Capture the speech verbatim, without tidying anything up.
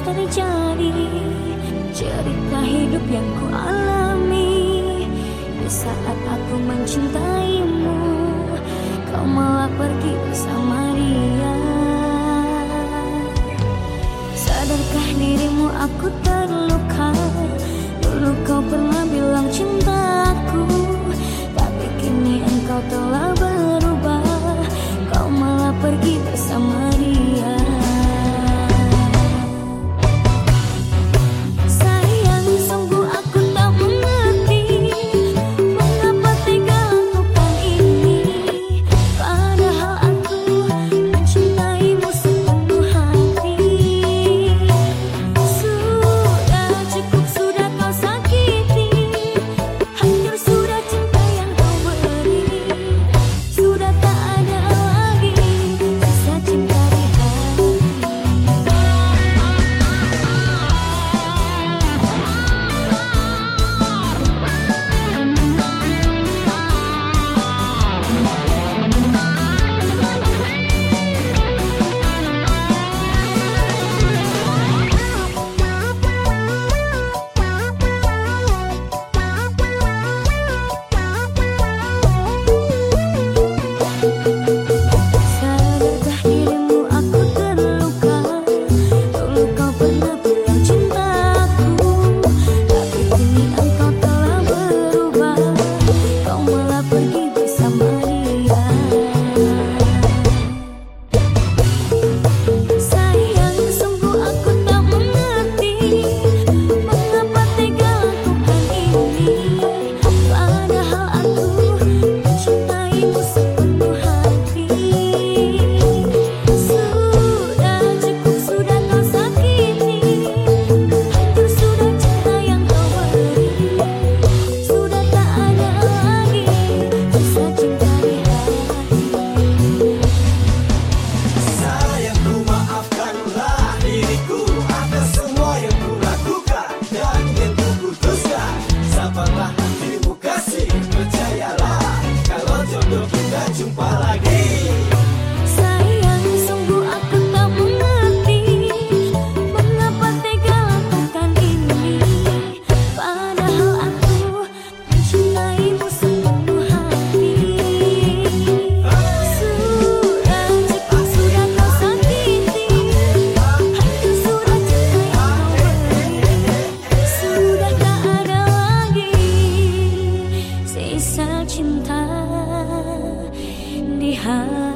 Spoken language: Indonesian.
terjadi, cerita hidup yang ku alami. Di saat aku mencintaimu, kau malah pergi bersama dia. Sadarkah dirimu aku terluka? Dulu kau pernah bilang cintaku, tapi kini engkau telah berubah. Kau malah pergi bersama dia. Sayang, sungguh aku tak mengerti mengapa tega lakukan ini. Padahal aku mencintaimu sepenuh hati. Sudah cukup, sudah kau sakiti. Hancur sudah cinta yang kau beri. Sudah tak ada lagi sisa cinta di hati. Sadarkah dirimu aku terluka? Dulu kau pernah bilang cintaku, tapi kini engkau telah berubah. Kau malah pergi bersama dia. Sayang, sungguh aku tak mengerti mengapa tega lakukan ini. Padahal aku mencintaimu sepenuh hati. Sudah cukup, sudah kau sakiti. Hancur sudah cinta yang kau beri. Sudah tak ada lagi sisa cinta di hati. Sayangku, maafkanlah diriku atas semua yang ku lakukan dan yang ku putuskan. Sabarlah hatimu kasih, percayalah kalau jodoh kita jumpa lagi. Sayang, sungguh aku tak mengerti mengapa tega lakukan ini. Padahal aku mencintaimu sepenuh hati. Sudah cukup, sudah kau sakiti. Hancur sudah cinta yang kau beri. Sudah tak ada lagi sisa cinta di hati.